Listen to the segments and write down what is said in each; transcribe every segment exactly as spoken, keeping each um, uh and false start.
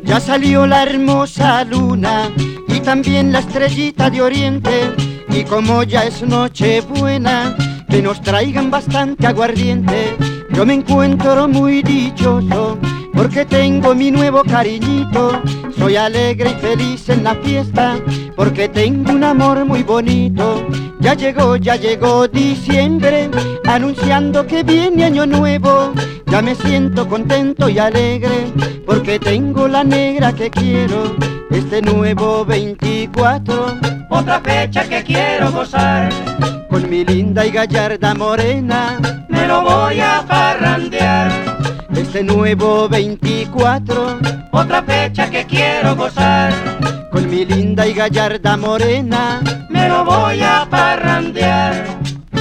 Ya salió la hermosa luna y también la estrellita de oriente, y como ya es noche buena, que nos traigan bastante aguardiente. Yo me encuentro muy dichoso porque tengo mi nuevo cariñito. Soy alegre y feliz en la fiesta porque tengo un amor muy bonito. Ya llegó, ya llegó diciembre, anunciando que viene año nuevo. Ya me siento contento y alegre porque tengo la negra que quiero. Este nuevo veinticuatro, otra fecha que quiero gozar. Con mi linda y gallarda morena me lo voy a parrandear. Este nuevo veinticuatro, otra fecha que quiero gozar. Con mi linda y gallarda morena me lo voy a parrandear.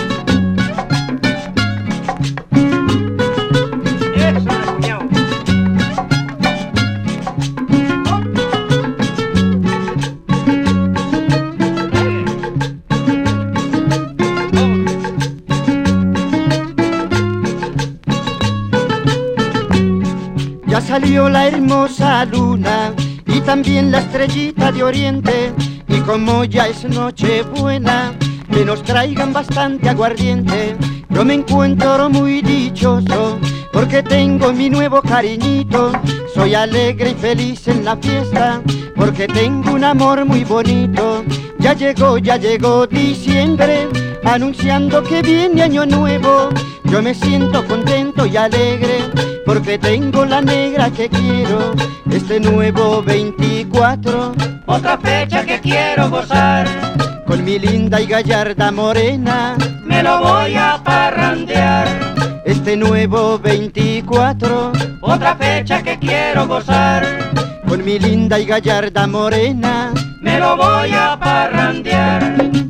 Ya salió la hermosa luna y también la estrellita de oriente, y como ya es noche buena, que nos traigan bastante aguardiente. Yo me encuentro muy dichoso porque tengo mi nuevo cariñito. Soy alegre y feliz en la fiesta porque tengo un amor muy bonito. Ya llegó, ya llegó diciembre, anunciando que viene año nuevo. Yo me siento contento y alegre porque tengo la negra que quiero. Este nuevo veinticuatro, otra fecha que quiero gozar. Con mi linda y gallarda morena me lo voy a parrandear. Este nuevo veinticuatro, otra fecha que quiero gozar. Con mi linda y gallarda morena me lo voy a parrandear.